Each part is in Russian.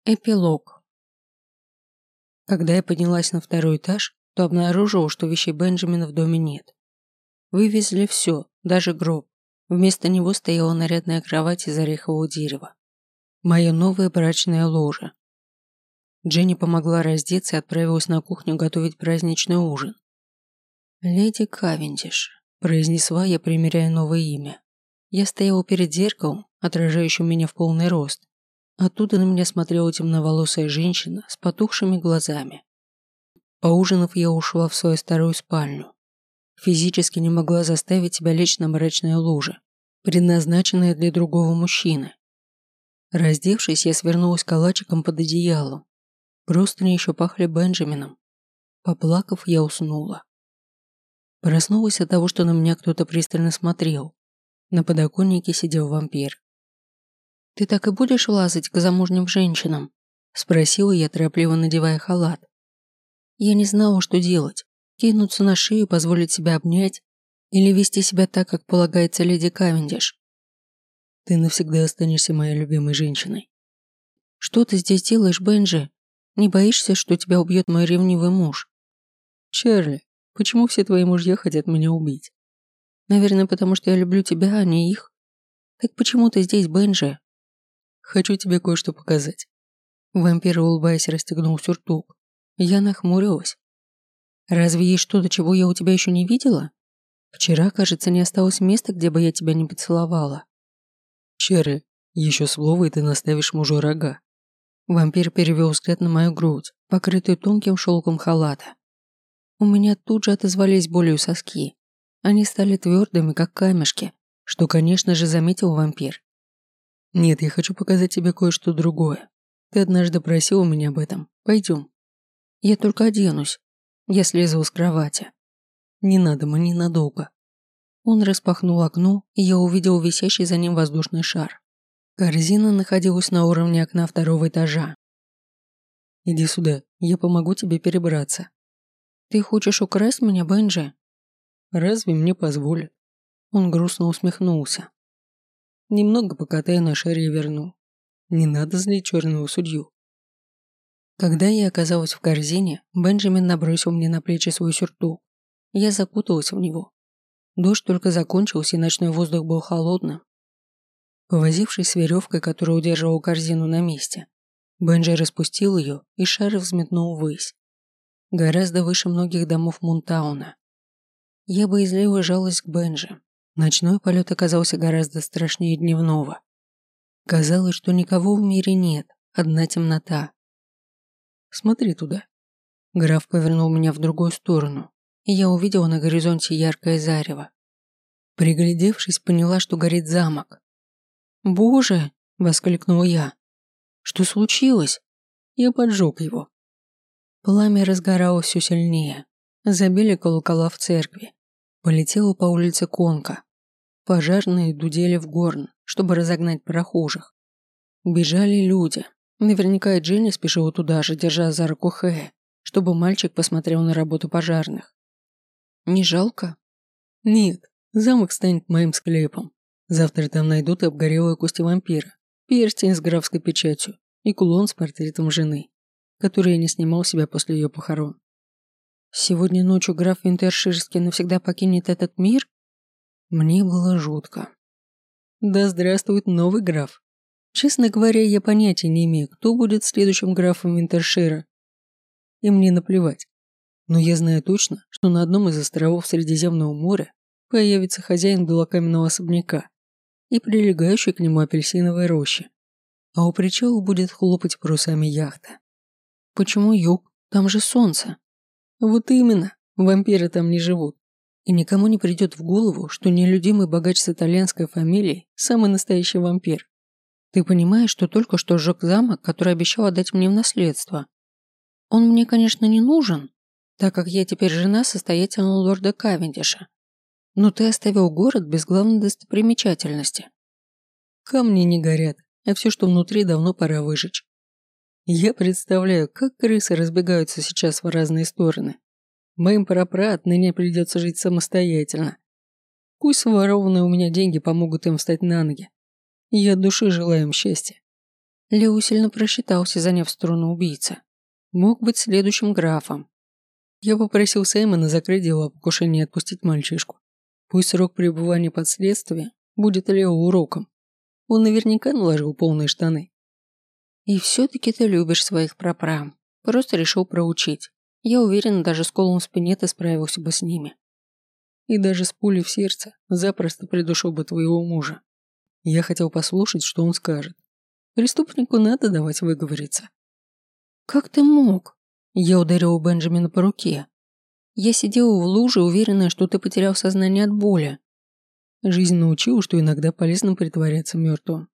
Эпилог. Когда я поднялась на второй этаж, то обнаружила, что вещей Бенджамина в доме нет. Вывезли все, даже гроб. Вместо него стояла нарядная кровать из орехового дерева. Мое новое брачное ложе. Дженни помогла раздеться и отправилась на кухню готовить праздничный ужин. «Леди Кавендиш», – произнесла я, примеряя новое имя. Я стояла перед зеркалом, отражающим меня в полный рост. Оттуда на меня смотрела темноволосая женщина с потухшими глазами. Поужинав, я ушла в свою старую спальню. Физически не могла заставить себя лечь на мрачное ложе, предназначенное для другого мужчины. Раздевшись, я свернулась калачиком под одеялом. Простыни еще пахли Бенджамином. Поплакав, я уснула. Проснулась от того, что на меня кто-то пристально смотрел. На подоконнике сидел вампир. «Ты так и будешь лазать к замужним женщинам?» – спросила я, торопливо надевая халат. Я не знала, что делать. Кинуться на шею, позволить себя обнять или вести себя так, как полагается леди Кавендиш. «Ты навсегда останешься моей любимой женщиной». «Что ты здесь делаешь, Бенджи? Не боишься, что тебя убьет мой ревнивый муж?» «Чарли, почему все твои мужья хотят меня убить?» «Наверное, потому что я люблю тебя, а не их. Так почему ты здесь, Бенджи?» «Хочу тебе кое-что показать». Вампир, улыбаясь, расстегнул сюртук. Я нахмурилась. «Разве есть что-то, чего я у тебя еще не видела? Вчера, кажется, не осталось места, где бы я тебя не поцеловала». «Черри, еще слово, и ты наставишь мужу рога». Вампир перевел взгляд на мою грудь, покрытую тонким шелком халата. У меня тут же отозвались болью соски. Они стали твердыми, как камешки, что, конечно же, заметил вампир. «Нет, я хочу показать тебе кое-что другое. Ты однажды просила меня об этом. Пойдем». «Я только оденусь». Я слезла с кровати. «Не надо, мы ненадолго». Он распахнул окно, и я увидел висящий за ним воздушный шар. Корзина находилась на уровне окна второго этажа. «Иди сюда, я помогу тебе перебраться». «Ты хочешь украсть меня, Бенджи?» «Разве мне позволят?» Он грустно усмехнулся. «Немного покатаю на шаре и верну. Не надо злить черного судью». Когда я оказалась в корзине, Бенджамин набросил мне на плечи свой сюртук. Я закуталась в него. Дождь только закончился, и ночной воздух был холодным. Повозившись с веревкой, которая удерживала корзину на месте, Бенджи распустил ее, и шар взметнул ввысь. Гораздо выше многих домов Мунтауна. Я боязливо жалась к Бенджи. Ночной полет оказался гораздо страшнее дневного. Казалось, что никого в мире нет, одна темнота. «Смотри туда». Граф повернул меня в другую сторону, и я увидела на горизонте яркое зарево. Приглядевшись, поняла, что горит замок. «Боже!» – воскликнула я. «Что случилось?» Я поджег его. Пламя разгоралось все сильнее. Забили колокола в церкви. Полетела по улице конка. Пожарные дудели в горн, чтобы разогнать прохожих. Бежали люди. Наверняка и Дженни спешила туда же, держа за руку Хэя, чтобы мальчик посмотрел на работу пожарных. «Не жалко?» «Нет, замок станет моим склепом. Завтра там найдут и обгорелые кости вампира, перстень с графской печатью и кулон с портретом жены, который я не снимал себя после ее похорон». «Сегодня ночью граф Винтерширский навсегда покинет этот мир?» Мне было жутко. «Да здравствует новый граф. Честно говоря, я понятия не имею, кто будет следующим графом Винтершира. И мне наплевать. Но я знаю точно, что на одном из островов Средиземного моря появится хозяин белокаменного особняка и прилегающей к нему апельсиновой рощи. А у причала будет хлопать парусами яхта». «Почему юг? Там же солнце». «Вот именно, вампиры там не живут. И никому не придет в голову, что нелюдимый богач с итальянской фамилией – самый настоящий вампир. Ты понимаешь, что только что сжег замок, который обещал отдать мне в наследство? Он мне, конечно, не нужен, так как я теперь жена состоятельного лорда Кавендиша. Но ты оставил город без главной достопримечательности. Камни не горят, а все, что внутри, давно пора выжечь. Я представляю, как крысы разбегаются сейчас в разные стороны. Моим прапра отныне придется жить самостоятельно. Пусть ворованные у меня деньги помогут им встать на ноги. Я от души желаю им счастья. Лео сильно просчитался, заняв сторону убийцы. Мог быть следующим графом. Я попросил Саймона закрыть дело о покушении и отпустить мальчишку. Пусть срок пребывания под следствием будет Лео уроком. Он наверняка наложил полные штаны. И все-таки ты любишь своих прапрам. Просто решил проучить. Я уверен, даже с колом в спине ты справился бы с ними. И даже с пулей в сердце запросто придушил бы твоего мужа. Я хотел послушать, что он скажет. Преступнику надо давать выговориться. Как ты мог? Я ударил Бенджамина по руке. Я сидела в луже, уверенная, что ты потерял сознание от боли. Жизнь научила, что иногда полезно притворяться мертвым.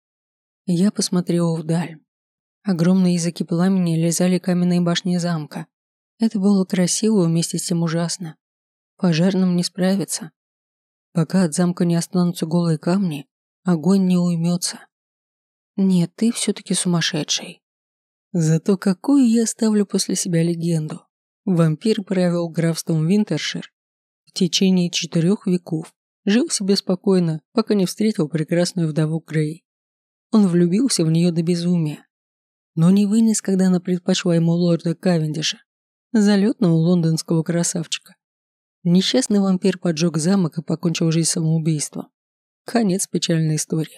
Я посмотрела вдаль. Огромные языки пламени лизали каменные башни замка. Это было красиво и вместе с тем ужасно. Пожарным не справиться. Пока от замка не останутся голые камни, огонь не уймется. Нет, ты все-таки сумасшедший. Зато какую я оставлю после себя легенду. Вампир правил графством Винтершир в течение 4 веков. Жил себе спокойно, пока не встретил прекрасную вдову Грей. Он влюбился в нее до безумия. Но не вынес, когда она предпочла ему лорда Кавендиша, залетного лондонского красавчика. Несчастный вампир поджег замок и покончил жизнь самоубийством. Конец печальной истории.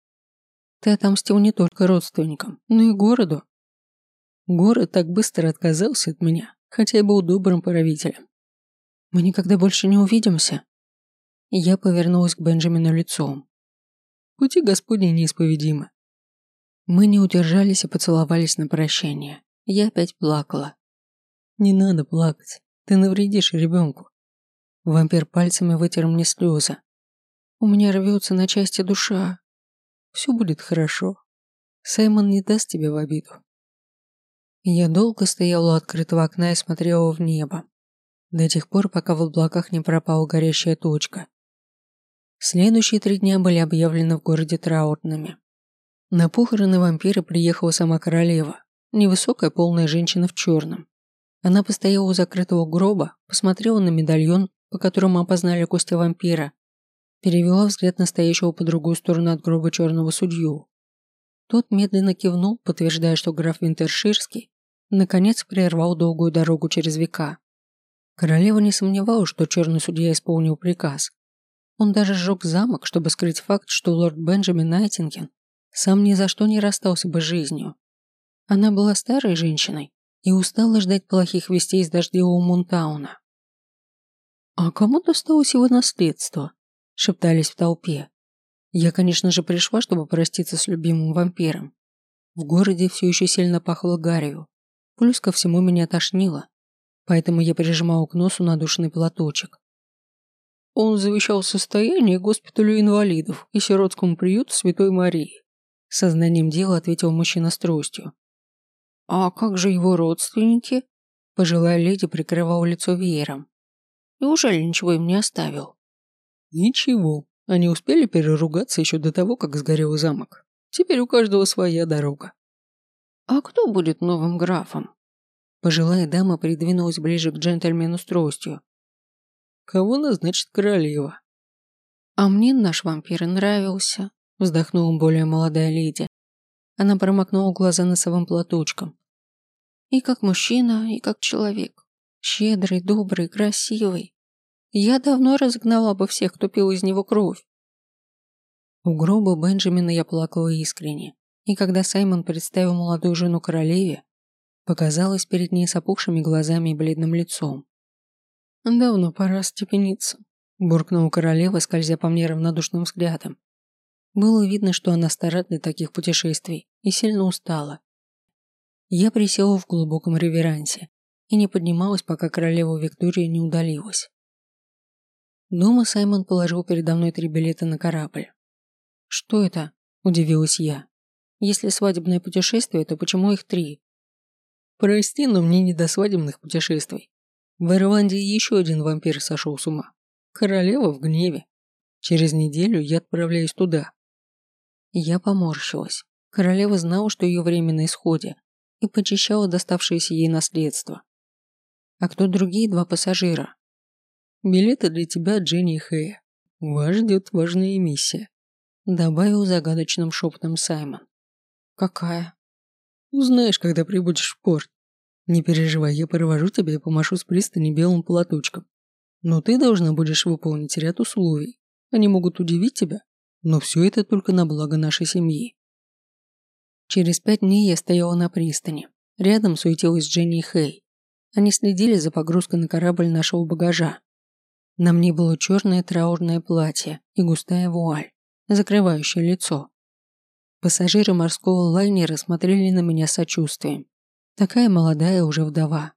Ты отомстил не только родственникам, но и городу. Город так быстро отказался от меня, хотя и был добрым правителем. Мы никогда больше не увидимся. Я повернулась к Бенджамину лицом. Пути Господни неисповедимы. Мы не удержались и поцеловались на прощание. Я опять плакала. Не надо плакать, ты навредишь ребенку. Вампир пальцами вытер мне слезы. У меня рвется на части душа. Все будет хорошо. Саймон не даст тебе в обиду. Я долго стояла у открытого окна и смотрела в небо. До тех пор, пока в облаках не пропала горящая точка. Следующие 3 дня были объявлены в городе траурными. На похороны вампира приехала сама королева, невысокая полная женщина в черном. Она постояла у закрытого гроба, посмотрела на медальон, по которому опознали кости вампира, перевела взгляд на стоящего по другую сторону от гроба черного судью. Тот медленно кивнул, подтверждая, что граф Винтерширский наконец прервал долгую дорогу через века. Королева не сомневалась, что черный судья исполнил приказ. Он даже сжег замок, чтобы скрыть факт, что лорд Бенджамин Найтингем сам ни за что не расстался бы с жизнью. Она была старой женщиной и устала ждать плохих вестей из дождливого Мунтауна. «А кому досталось его наследство?» – шептались в толпе. Я, конечно же, пришла, чтобы проститься с любимым вампиром. В городе все еще сильно пахло гарью. Плюс ко всему меня тошнило, поэтому я прижимала к носу надушенный платочек. Он завещал состояние госпиталю инвалидов и сиротскому приюту Святой Марии. Сознанием дела ответил мужчина с тростью. «А как же его родственники?» Пожилая леди прикрывала лицо веером. «Неужели ничего им не оставил?» «Ничего. Они успели переругаться еще до того, как сгорел замок. Теперь у каждого своя дорога». «А кто будет новым графом?» Пожилая дама придвинулась ближе к джентльмену с тростью. «Кого назначит королева?» «А мне наш вампир нравился», вздохнула более молодая леди. Она промокнула глаза носовым платочком. «И как мужчина, и как человек. Щедрый, добрый, красивый. Я давно разогнала бы всех, кто пил из него кровь». У гроба Бенджамина я плакала искренне, и когда Саймон представил молодую жену королеве, показалась перед ней с опухшими глазами и бледным лицом. «Давно пора степениться», – буркнула королева, скользя по мне равнодушным взглядом. Было видно, что она стара для таких путешествий и сильно устала. Я присела в глубоком реверансе и не поднималась, пока королева Виктория не удалилась. Дома Саймон положил передо мной 3 билета на корабль. «Что это?» – удивилась я. «Если свадебное путешествие, то почему их 3?» «Прости, но мне не до свадебных путешествий. В Ирландии еще один вампир сошел с ума. Королева в гневе. Через неделю я отправляюсь туда». Я поморщилась. Королева знала, что ее время на исходе, и почищала доставшееся ей наследство. «А кто другие 2 пассажира?» «Билеты для тебя, Дженни и Хэя. Вас ждет важная миссия», добавил загадочным шепотом Саймон. Какая? Узнаешь, когда прибудешь в порт. Не переживай, я провожу тебя и помашу с пристани белым платочком. Но ты должна будешь выполнить ряд условий. Они могут удивить тебя, но все это только на благо нашей семьи. Через 5 дней я стояла на пристани. Рядом суетилась Дженни и Хей. Они следили за погрузкой на корабль нашего багажа. На мне было черное траурное платье и густая вуаль, закрывающая лицо. Пассажиры морского лайнера смотрели на меня с сочувствием. Такая молодая уже вдова.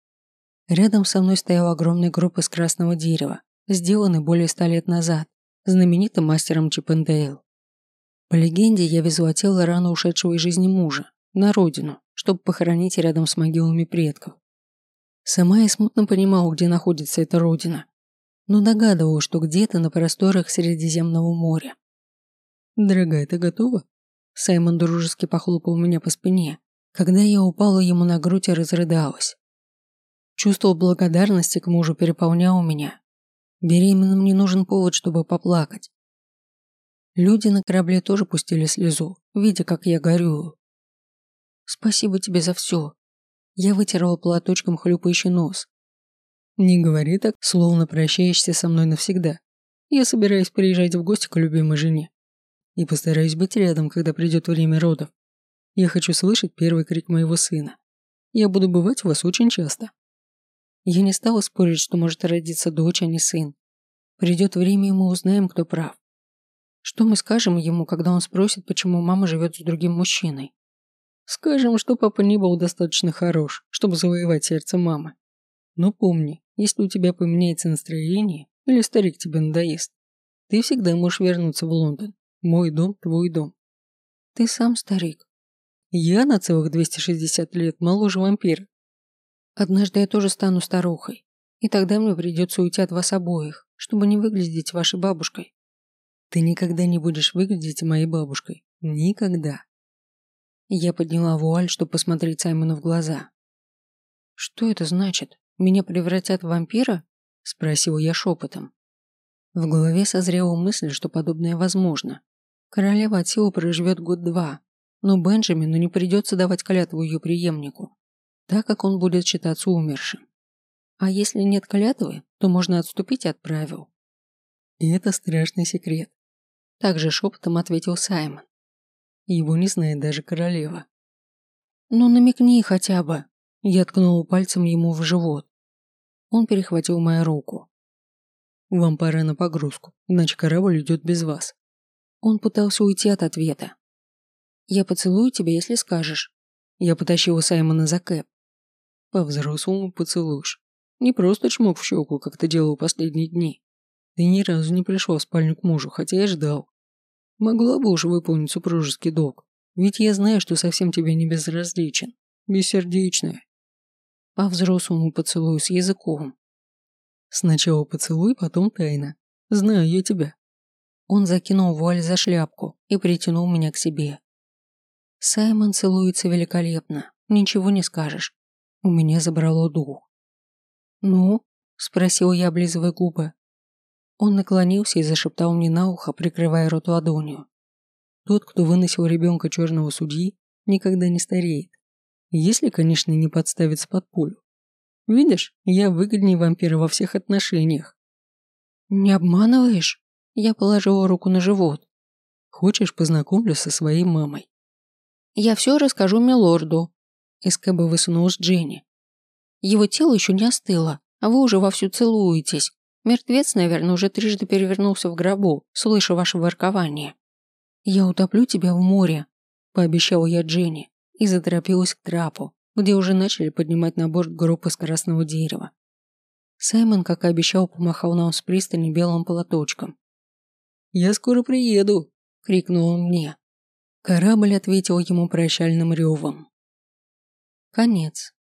Рядом со мной стоял огромный гроб из красного дерева, сделанный более 100 лет назад, знаменитым мастером Чиппендейл. По легенде, я везла тело рано ушедшего из жизни мужа на родину, чтобы похоронить рядом с могилами предков. Сама я смутно понимала, где находится эта родина, но догадывалась, что где-то на просторах Средиземного моря. Дорогая, ты готова? Саймон дружески похлопал меня по спине, когда я упала ему на грудь и разрыдалась. Чувство благодарности к мужу переполняло меня. Беременным не нужен повод, чтобы поплакать. Люди на корабле тоже пустили слезу, видя, как я горюю. Спасибо тебе за все. Я вытерла платочком хлюпающий нос. Не говори так, словно прощаешься со мной навсегда. Я собираюсь приезжать в гости к любимой жене. И постараюсь быть рядом, когда придет время родов. Я хочу слышать первый крик моего сына. Я буду бывать у вас очень часто. Я не стала спорить, что может родиться дочь, а не сын. Придет время, и мы узнаем, кто прав. Что мы скажем ему, когда он спросит, почему мама живет с другим мужчиной? Скажем, что папа не был достаточно хорош, чтобы завоевать сердце мамы. Но помни, если у тебя поменяется настроение, или старик тебе надоест, ты всегда можешь вернуться в Лондон. Мой дом, твой дом. Ты сам старик. Я на целых 260 лет моложе вампира. Однажды я тоже стану старухой, и тогда мне придется уйти от вас обоих, чтобы не выглядеть вашей бабушкой. Ты никогда не будешь выглядеть моей бабушкой. Никогда. Я подняла вуаль, чтобы посмотреть Саймону в глаза. «Что это значит? Меня превратят в вампира?» – спросила я шепотом. В голове созрела мысль, что подобное возможно. Королева от силы проживет 1-2, но Бенджамину не придется давать клятву ее преемнику, так как он будет считаться умершим. А если нет клятвы, то можно отступить от правил. И это страшный секрет. Также шепотом ответил Саймон. Его не знает даже королева. «Ну намекни хотя бы». Я ткнула пальцем ему в живот. Он перехватил мою руку. «Вам пора на погрузку, иначе корабль идет без вас». Он пытался уйти от ответа. «Я поцелую тебя, если скажешь». Я потащила Саймона за кэп. По-взрослому поцелуешь. Не просто чмок в щеку, как ты делал последние дни. Ты ни разу не пришла в спальню к мужу, хотя я ждал. Могла бы уже выполнить супружеский долг, ведь я знаю, что совсем тебе не безразличен. Бессердечная. По-взрослому поцелую с языком. Сначала поцелуй, потом тайна. Знаю я тебя. Он закинул вуаль за шляпку и притянул меня к себе. Саймон целуется великолепно, ничего не скажешь. У меня забрало дух. «Ну?» – спросил я, облизывая губы. Он наклонился и зашептал мне на ухо, прикрывая рот ладонью. Тот, кто выносил ребенка черного судьи, никогда не стареет. Если, конечно, не подставится под пулю. Видишь, я выгоднее вампира во всех отношениях. «Не обманываешь?» Я положила руку на живот. «Хочешь, познакомлю со своей мамой?» «Я все расскажу милорду». Из кэба высунулась Дженни. «Его тело еще не остыло, а вы уже вовсю целуетесь. Мертвец, наверное, уже 3 перевернулся в гробу, слыша ваше воркование». «Я утоплю тебя в море», – пообещала я Дженни и заторопилась к трапу, где уже начали поднимать на борт гроб из красного дерева. Саймон, как и обещал, помахал нам с пристани белым платочком. «Я скоро приеду», – крикнул он мне. Корабль ответил ему прощальным ревом. Конец.